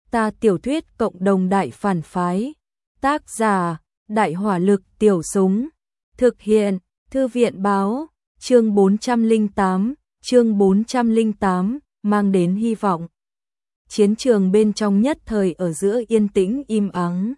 Ta tiểu thuyết cộng đồng đại phản phái. Tác giả: Đại hỏa lực tiểu súng. Thực hiện: Thư viện báo. Chương 408, mang đến hy vọng. Chiến trường bên trong nhất thời ở giữa yên tĩnh im ắng.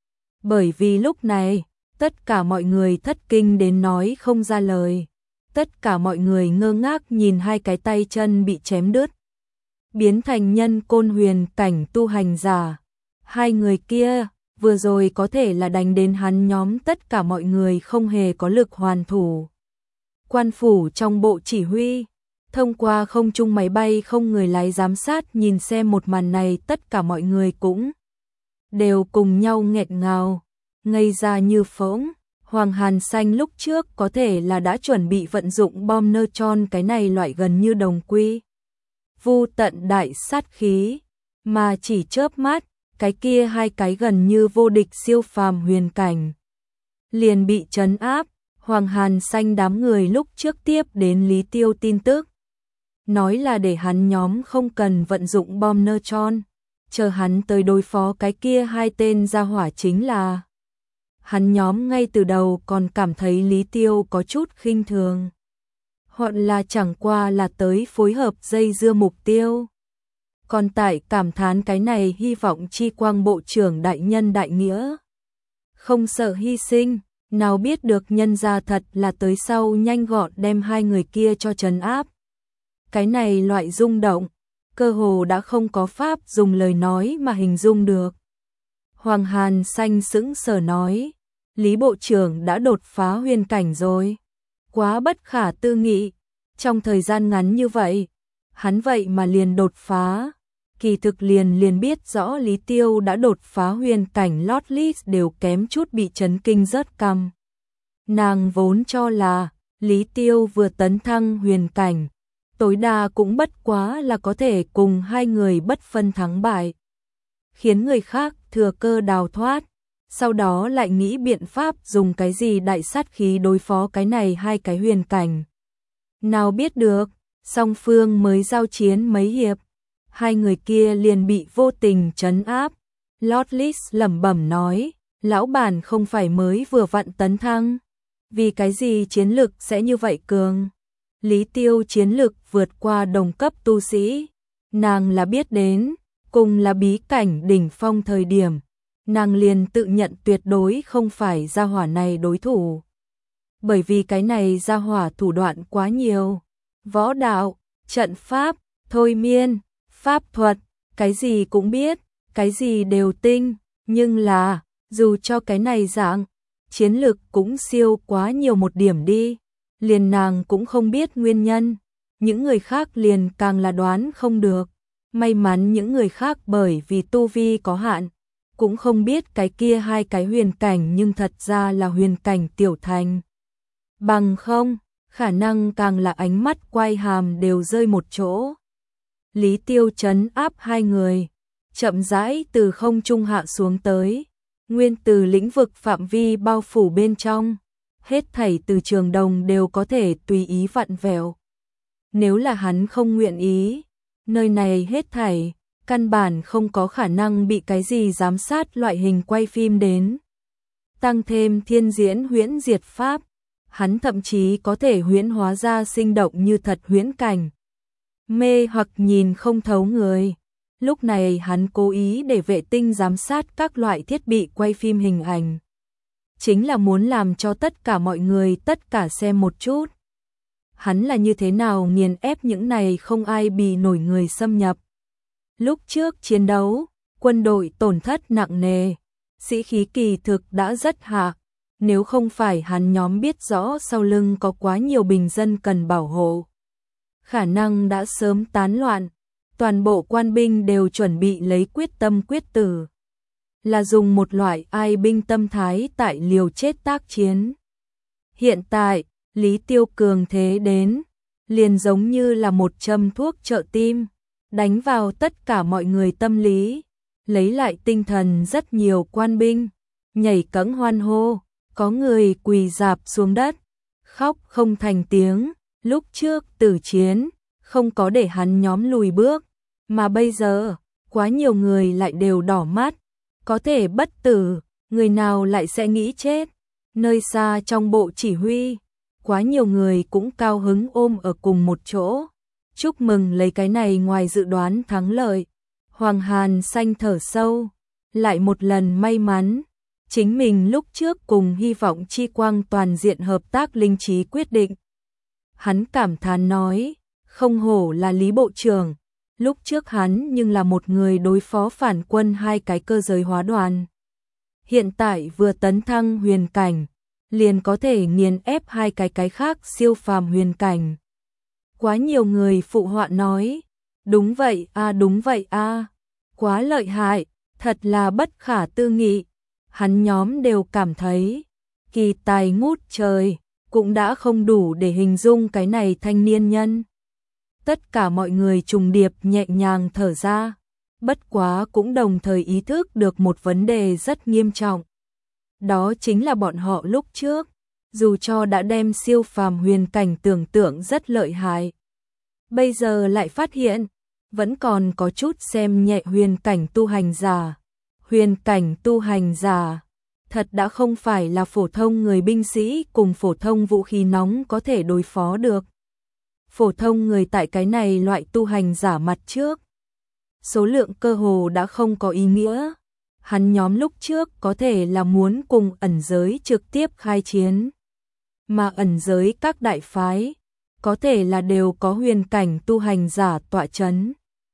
Bởi vì lúc này, tất cả mọi người thất kinh đến nói không ra lời. Tất cả mọi người ngơ ngác nhìn hai cái tay chân bị chém đứt, biến thành nhân côn huyền cảnh tu hành giả. Hai người kia, vừa rồi có thể là đánh đến hắn nhóm, tất cả mọi người không hề có lực hoàn thủ. Quan phủ trong bộ chỉ huy, thông qua không trung máy bay không người lái giám sát nhìn xem một màn này, tất cả mọi người cũng đều cùng nhau nghẹt ngào, ngây ra như phỗng. Hoàng Hàn Xanh lúc trước có thể là đã chuẩn bị vận dụng bom neutron, cái này loại gần như đồng quy vu tận đại sát khí, mà chỉ chớp mắt, cái kia hai cái gần như vô địch siêu phàm huyền cảnh liền bị trấn áp. Hoàng Hàn Xanh đám người lúc trước tiếp đến Lý Tiêu tin tức, nói là để hắn nhóm không cần vận dụng bom neutron, chờ hắn tới đối phó cái kia hai tên gia hỏa chính là. Hắn nhóm ngay từ đầu còn cảm thấy Lý Tiêu có chút khinh thường, hoặc là chẳng qua là tới phối hợp dây dưa mục tiêu. Còn tại cảm thán cái này hy vọng chi quang bộ trưởng đại nhân đại nghĩa, không sợ hy sinh, nào biết được nhân ra thật là tới sau nhanh gọn đem hai người kia cho trấn áp. Cái này loại rung động, cơ hồ đã không có pháp dùng lời nói mà hình dung được. Hoàng Hàn Xanh sững sờ nói, Lý bộ trưởng đã đột phá huyền cảnh rồi. Quá bất khả tư nghị, trong thời gian ngắn như vậy, hắn vậy mà liền đột phá. Kỳ thực liền biết rõ Lý Tiêu đã đột phá huyền cảnh, Lotlis đều kém chút bị chấn kinh rớt cằm. Nàng vốn cho là Lý Tiêu vừa tấn thăng huyền cảnh, tối đa cũng bất quá là có thể cùng hai người bất phân thắng bại, khiến người khác thừa cơ đào thoát, sau đó lại nghĩ biện pháp dùng cái gì đại sát khí đối phó cái này hai cái huyền cảnh. Nào biết được, song phương mới giao chiến mấy hiệp, hai người kia liền bị vô tình trấn áp. Lotlis lẩm bẩm nói, lão bản không phải mới vừa vặn tấn thăng, vì cái gì chiến lực sẽ như vậy cường? Lý Tiêu chiến lực vượt qua đồng cấp tu sĩ, nàng là biết đến, cùng là bí cảnh đỉnh phong thời điểm, nàng liền tự nhận tuyệt đối không phải gia hỏa này đối thủ. Bởi vì cái này gia hỏa thủ đoạn quá nhiều, võ đạo, trận pháp, thôi miên, pháp thuật, cái gì cũng biết, cái gì đều tinh, nhưng là, dù cho cái này dạng, chiến lực cũng siêu quá nhiều một điểm đi, liền nàng cũng không biết nguyên nhân, những người khác liền càng là đoán không được. May mắn những người khác bởi vì tu vi có hạn, cũng không biết cái kia hai cái huyền cảnh nhưng thật ra là huyền cảnh tiểu thành. Bằng không, khả năng càng là ánh mắt quay hàm đều rơi một chỗ. Lý Tiêu trấn áp hai người, chậm rãi từ không trung hạ xuống tới, nguyên từ lĩnh vực phạm vi bao phủ bên trong, hết thảy từ trường đồng đều có thể tùy ý vặn vẹo. Nếu là hắn không nguyện ý, nơi này hết thảy, căn bản không có khả năng bị cái gì giám sát loại hình quay phim đến. Tăng thêm thiên diễn huyễn diệt pháp, hắn thậm chí có thể huyễn hóa ra sinh động như thật huyễn cảnh. Mê hoặc nhìn không thấu người. Lúc này hắn cố ý để vệ tinh giám sát các loại thiết bị quay phim hình ảnh. Chính là muốn làm cho tất cả mọi người tất cả xem một chút. Hắn là như thế nào nghiền ép những này không ai bì nổi người xâm nhập. Lúc trước chiến đấu, quân đội tổn thất nặng nề, sĩ khí kỳ thực đã rất hạ. Nếu không phải hắn nhóm biết rõ sau lưng có quá nhiều bình dân cần bảo hộ, khả năng đã sớm tán loạn, toàn bộ quan binh đều chuẩn bị lấy quyết tâm quyết tử. Là dùng một loại ai binh tâm thái tại liều chết tác chiến. Hiện tại, Lý Tiêu cường thế đến, liền giống như là một châm thuốc trợ tim, đánh vào tất cả mọi người tâm lý, lấy lại tinh thần. Rất nhiều quan binh nhảy cẫng hoan hô, có người quỳ rạp xuống đất, khóc không thành tiếng. Lúc trước tử chiến, không có để hắn nhóm lùi bước, mà bây giờ, quá nhiều người lại đều đỏ mắt, có thể bất tử, người nào lại sẽ nghĩ chết. Nơi xa trong bộ chỉ huy, quá nhiều người cũng cao hứng ôm ở cùng một chỗ, chúc mừng lấy cái này ngoài dự đoán thắng lợi. Hoàng Hàn Xanh thở sâu, lại một lần may mắn, chính mình lúc trước cùng Hy vọng Chi Quang toàn diện hợp tác linh trí quyết định. Hắn cảm thán nói, không hổ là Lý Bộ trưởng, lúc trước hắn nhưng là một người đối phó phản quân 2 cái cơ giới hóa đoàn. Hiện tại vừa tấn thăng huyền cảnh, liền có thể nghiền ép 2 cái khác siêu phàm huyền cảnh. Quá nhiều người phụ họa nói, đúng vậy a, quá lợi hại, thật là bất khả tư nghị. Hắn nhóm đều cảm thấy, kỳ tài ngút trời, cũng đã không đủ để hình dung cái này thanh niên nhân. Tất cả mọi người trùng điệp nhẹ nhàng thở ra, bất quá cũng đồng thời ý thức được một vấn đề rất nghiêm trọng. Đó chính là bọn họ lúc trước, dù cho đã đem siêu phàm huyền cảnh tưởng tượng rất lợi hại, bây giờ lại phát hiện, vẫn còn có chút xem nhẹ huyền cảnh tu hành giả. Huyền cảnh tu hành giả, thật đã không phải là phổ thông người binh sĩ cùng phổ thông vũ khí nóng có thể đối phó được. Phổ thông người tại cái này loại tu hành giả mặt trước, số lượng cơ hồ đã không có ý nghĩa. Hắn nhóm lúc trước có thể là muốn cùng ẩn giới trực tiếp khai chiến, mà ẩn giới các đại phái có thể là đều có huyền cảnh tu hành giả tọa chấn.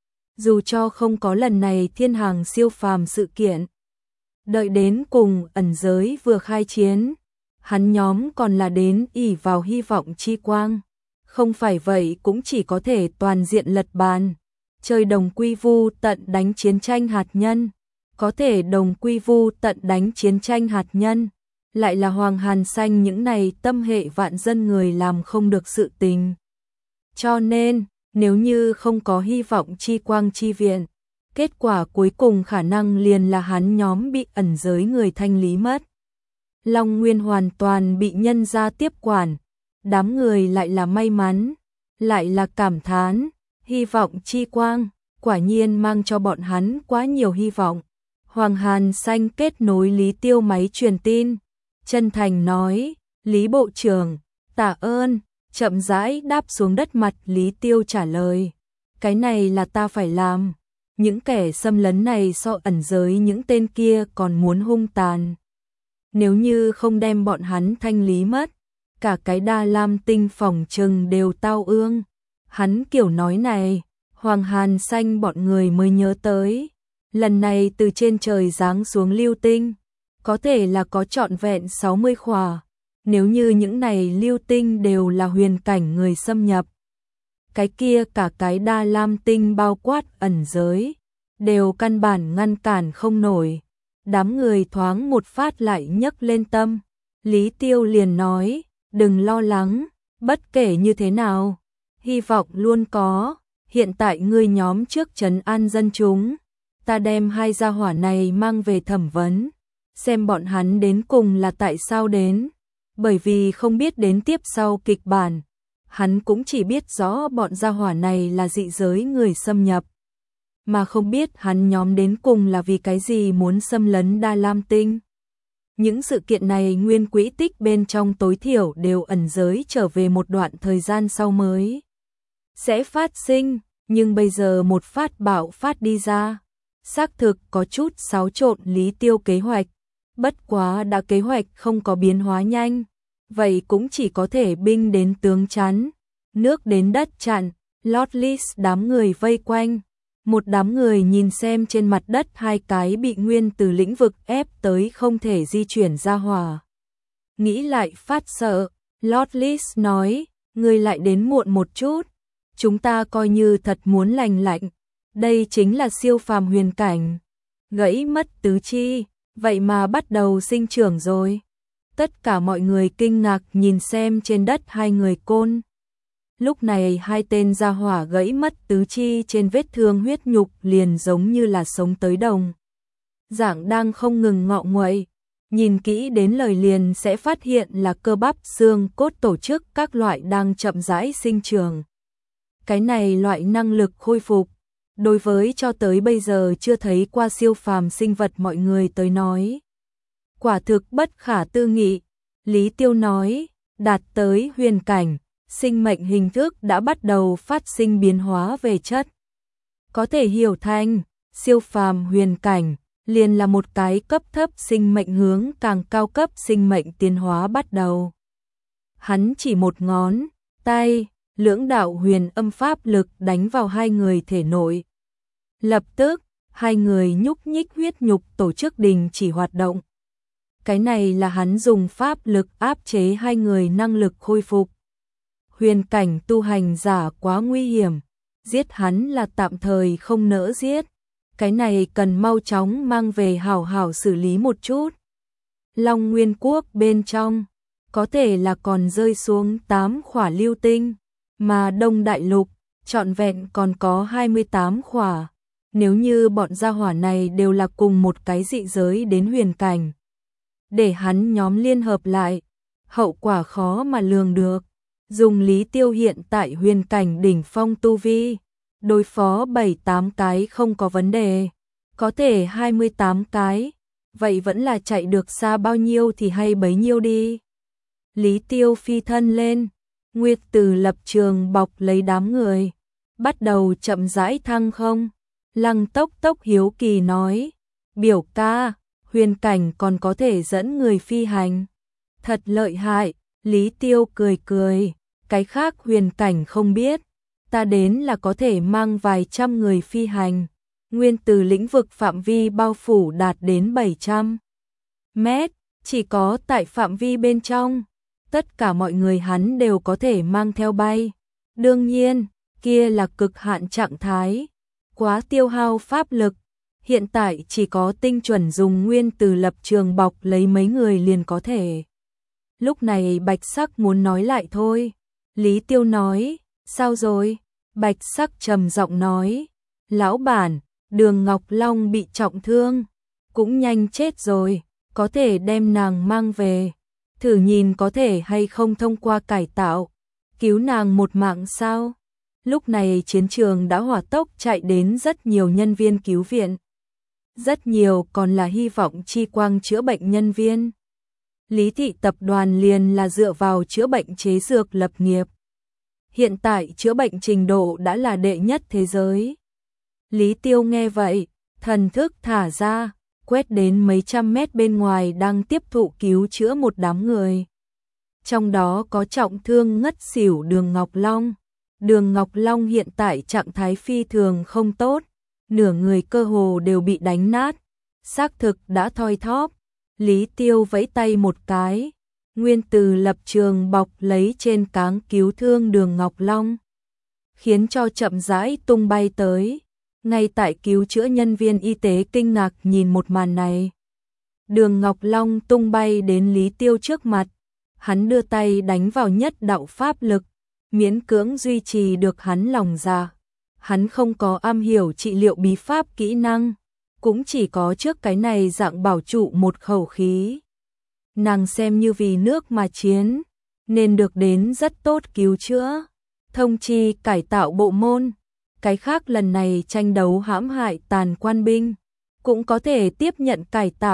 Dù cho không có lần này thiên hàng siêu phàm sự kiện, đợi đến cùng ẩn giới vừa khai chiến, hắn nhóm còn là đến ỷ vào Hy vọng Chi Quang. Không phải vậy cũng chỉ có thể toàn diện lật bàn, chơi đồng quy vu tận đánh chiến tranh hạt nhân. Có thể đồng quy vu tận đánh chiến tranh hạt nhân, lại là Hoàng Hàn Xanh những này tâm hệ vạn dân người làm không được sự tình. Cho nên, nếu như không có Hy vọng Chi Quang chi viện, kết quả cuối cùng khả năng liền là hắn nhóm bị ẩn giới người thanh lý mất. Long Nguyên hoàn toàn bị nhân gia tiếp quản, đám người lại là may mắn, lại là cảm thán, Hy vọng Chi Quang, quả nhiên mang cho bọn hắn quá nhiều hy vọng. Hoàng Hàn Xanh kết nối Lý Tiêu máy truyền tin, chân thành nói, Lý Bộ trưởng, tạ ơn, chậm rãi đáp xuống đất mặt. Lý Tiêu trả lời, cái này là ta phải làm, những kẻ xâm lấn này so ẩn giới những tên kia còn muốn hung tàn. Nếu như không đem bọn hắn thanh lý mất, cả cái Đa Lam Tinh phòng trừng đều tao ương. Hắn kiểu nói này, Hoàng Hàn Xanh bọn người mới nhớ tới. Lần này từ trên trời giáng xuống lưu tinh, có thể là có trọn vẹn 60 khỏa. Nếu như những này lưu tinh đều là huyền cảnh người xâm nhập, cái kia cả cái Đa Lam Tinh bao quát ẩn giới, đều căn bản ngăn cản không nổi. Đám người thoáng một phát lại nhấc lên tâm. Lý Tiêu liền nói, đừng lo lắng, bất kể như thế nào, hy vọng luôn có. Hiện tại ngươi nhóm trước trấn an dân chúng, ta đem 2 gia hỏa này mang về thẩm vấn, xem bọn hắn đến cùng là tại sao đến. Bởi vì không biết đến tiếp sau kịch bản, hắn cũng chỉ biết rõ bọn gia hỏa này là dị giới người xâm nhập, mà không biết hắn nhóm đến cùng là vì cái gì muốn xâm lấn Đa Lam Tinh. Những sự kiện này nguyên quỹ tích bên trong tối thiểu đều ẩn giới trở về một đoạn thời gian sau mới sẽ phát sinh, nhưng bây giờ một phát bạo phát đi ra, xác thực có chút xáo trộn Lý Tiêu kế hoạch. Bất quá đã kế hoạch không có biến hóa nhanh, vậy cũng chỉ có thể binh đến tướng chắn, nước đến đất chặn. Lotlis đám người vây quanh, một đám người nhìn xem trên mặt đất 2 cái bị nguyên từ lĩnh vực ép tới không thể di chuyển ra hỏa. Nghĩ lại phát sợ, Lotlis nói, ngươi lại đến muộn một chút, chúng ta coi như thật muốn lành lạnh, đây chính là siêu phàm huyền cảnh, gãy mất tứ chi, vậy mà bắt đầu sinh trưởng rồi. Tất cả mọi người kinh ngạc nhìn xem trên đất 2 người côn. Lúc này 2 tên gia hỏa gãy mất tứ chi trên vết thương huyết nhục liền giống như là sống tới đồng dạng đang không ngừng ngọ nguậy. Nhìn kỹ đến lời liền sẽ phát hiện là cơ bắp xương cốt tổ chức các loại đang chậm rãi sinh trưởng. Cái này loại năng lực khôi phục, đối với cho tới bây giờ chưa thấy qua siêu phàm sinh vật mọi người tới nói. Quả thực bất khả tư nghị, Lý Tiêu nói, đạt tới huyền cảnh, sinh mệnh hình thức đã bắt đầu phát sinh biến hóa về chất. Có thể hiểu thành, siêu phàm huyền cảnh, liền là một cái cấp thấp sinh mệnh hướng càng cao cấp sinh mệnh tiến hóa bắt đầu. Hắn chỉ một ngón tay, lưỡng đạo huyền âm pháp lực đánh vào hai người thể nội. Lập tức, hai người nhúc nhích huyết nhục tổ chức đình chỉ hoạt động. Cái này là hắn dùng pháp lực áp chế hai người năng lực khôi phục. Huyền cảnh tu hành giả quá nguy hiểm, giết hắn là tạm thời không nỡ giết. Cái này cần mau chóng mang về hảo hảo xử lý một chút. Long Nguyên Quốc bên trong, có thể là còn rơi xuống 8 khỏa lưu tinh, mà Đông Đại Lục, trọn vẹn còn có 28 khỏa. Nếu như bọn gia hỏa này đều là cùng một cái dị giới đến huyền cảnh, để hắn nhóm liên hợp lại, hậu quả khó mà lường được. Dùng Lý Tiêu hiện tại huyền cảnh đỉnh phong tu vi, đối phó 7-8 cái không có vấn đề, có thể 28 cái, vậy vẫn là chạy được xa bao nhiêu thì hay bấy nhiêu đi. Lý Tiêu phi thân lên, Nguyệt Từ lập trường bọc lấy đám người, bắt đầu chậm rãi thăng không. Lăng Tốc Tốc hiếu kỳ nói, biểu ca, huyền cảnh còn có thể dẫn người phi hành. Thật lợi hại, Lý Tiêu cười cười, cái khác huyền cảnh không biết, ta đến là có thể mang vài trăm người phi hành. Nguyên từ lĩnh vực phạm vi bao phủ đạt đến 700 mét, chỉ có tại phạm vi bên trong, tất cả mọi người hắn đều có thể mang theo bay. Đương nhiên, kia là cực hạn trạng thái, quá tiêu hao pháp lực, hiện tại chỉ có tinh chuẩn dùng nguyên từ lập trường bọc lấy mấy người liền có thể. Lúc này Bạch Sắc muốn nói lại thôi. Lý Tiêu nói, sao rồi? Bạch Sắc trầm giọng nói, lão bản, Đường Ngọc Long bị trọng thương, cũng nhanh chết rồi, có thể đem nàng mang về, thử nhìn có thể hay không thông qua cải tạo, cứu nàng một mạng sao? Lúc này chiến trường đã hỏa tốc chạy đến rất nhiều nhân viên cứu viện. Rất nhiều còn là hy vọng chi quang chữa bệnh nhân viên. Lý thị tập đoàn liền là dựa vào chữa bệnh chế dược lập nghiệp. Hiện tại chữa bệnh trình độ đã là đệ nhất thế giới. Lý Tiêu nghe vậy, thần thức thả ra, quét đến mấy trăm mét bên ngoài đang tiếp thụ cứu chữa một đám người. Trong đó có trọng thương ngất xỉu Đường Ngọc Long. Đường Ngọc Long hiện tại trạng thái phi thường không tốt, nửa người cơ hồ đều bị đánh nát, xác thực đã thoi thóp. Lý Tiêu vẫy tay một cái, nguyên từ lập trường bọc lấy trên cáng cứu thương Đường Ngọc Long, khiến cho chậm rãi tung bay tới. Ngay tại cứu chữa nhân viên y tế kinh ngạc nhìn một màn này. Đường Ngọc Long tung bay đến Lý Tiêu trước mặt, hắn đưa tay đánh vào nhất đạo pháp lực, miễn cưỡng duy trì được hắn lòng dạ. Hắn không có am hiểu trị liệu bí pháp kỹ năng, cũng chỉ có trước cái này dạng bảo trụ một khẩu khí. Nàng xem như vì nước mà chiến, nên được đến rất tốt cứu chữa. Thông chi cải tạo bộ môn, cái khác lần này tranh đấu hãm hại tàn quan binh, cũng có thể tiếp nhận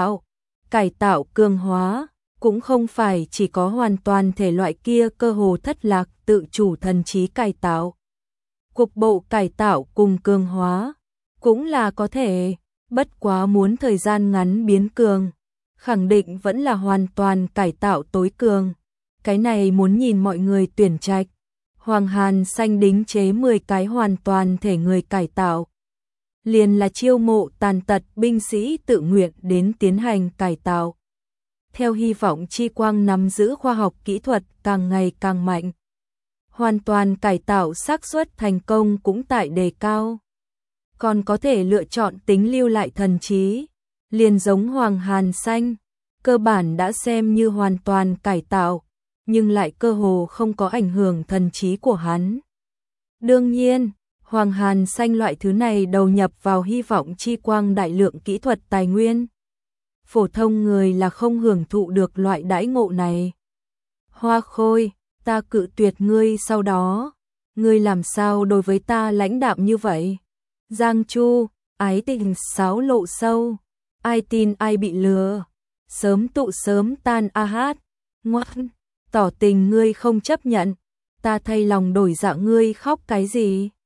cải tạo cường hóa, cũng không phải chỉ có hoàn toàn thể loại kia cơ hồ thất lạc tự chủ thần trí cải tạo. Cục bộ cải tạo cùng cường hóa, cũng là có thể, bất quá muốn thời gian ngắn biến cường, khẳng định vẫn là hoàn toàn cải tạo tối cường. Cái này muốn nhìn mọi người tuyển trạch. Hoàng Hàn Xanh đính chế 10 cái hoàn toàn thể người cải tạo. Liền là chiêu mộ tàn tật binh sĩ tự nguyện đến tiến hành cải tạo. Theo hy vọng chi quang nắm giữ khoa học kỹ thuật càng ngày càng mạnh. Hoàn toàn cải tạo xác suất thành công cũng tại đề cao. Còn có thể lựa chọn tính lưu lại thần trí. Liền giống Hoàng Hàn Xanh, cơ bản đã xem như hoàn toàn cải tạo, nhưng lại cơ hồ không có ảnh hưởng thần trí của hắn. Đương nhiên, Hoàng Hàn Xanh loại thứ này đầu nhập vào hy vọng chi quang đại lượng kỹ thuật tài nguyên. Phổ thông người là không hưởng thụ được loại đãi ngộ này. Hoa Khôi, ta cự tuyệt ngươi sau đó. Ngươi làm sao đối với ta lãnh đạm như vậy? Giang Chu, ái tình sáo lộ sâu, ai tin ai bị lừa, sớm tụ sớm tan a hát, ngoan, tỏ tình ngươi không chấp nhận, ta thay lòng đổi dạ ngươi khóc cái gì?